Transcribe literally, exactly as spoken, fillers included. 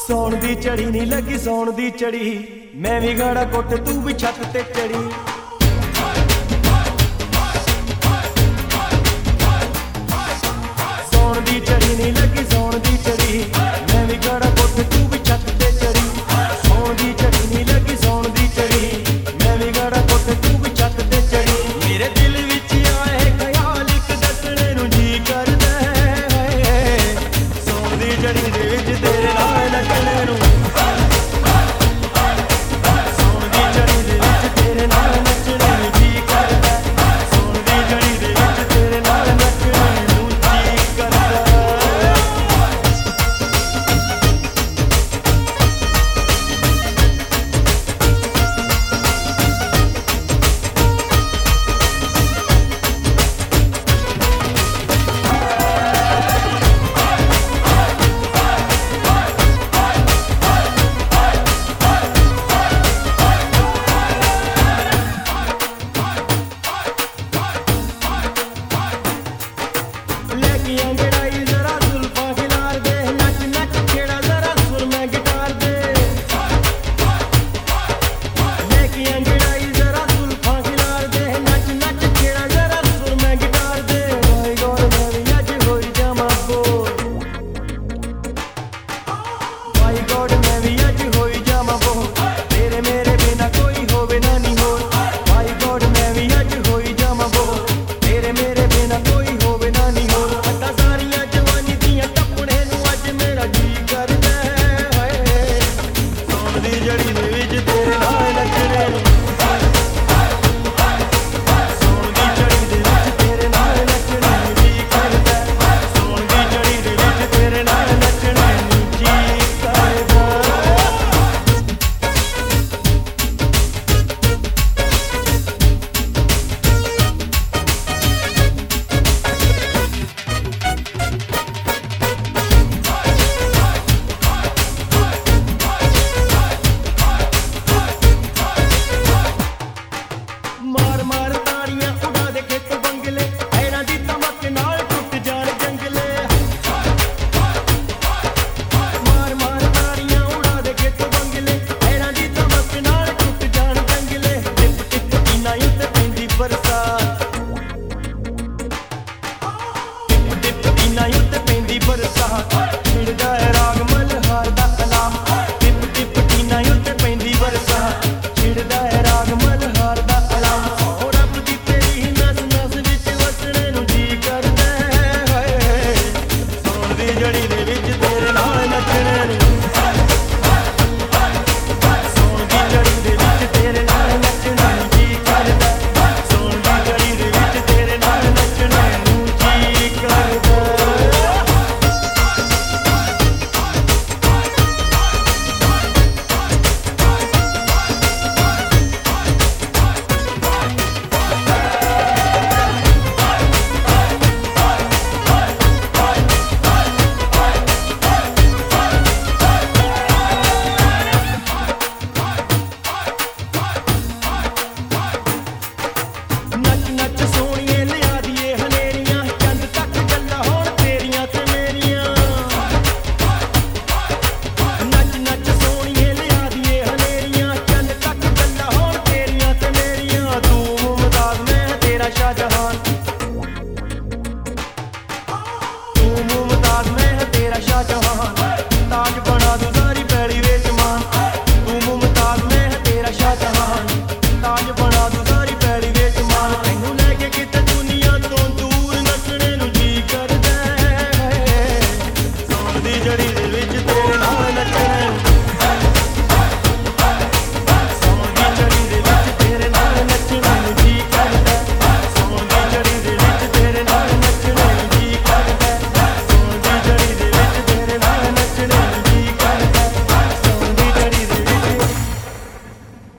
सौण दी चढ़ी नहीं लगी सौण दी चढ़ी, मैं भी गाड़ा कुट तू भी छत ते चढ़ी। सौण दी चढ़ी नहीं लगी सौण दी चढ़ी, मैं भी गाड़ा कुट तू भी छत ते चढ़ी। सौण दी चढ़ी नहीं लगी सौण दी चढ़ी, मैं भी गाड़ा कुट तू भी छत ते चढ़ी। मेरे दिल विच आए ख्याल इक दसणे नूं जी करदा है, सौण दी चढ़ी दे विच तेरे नाल नचणे नूं। God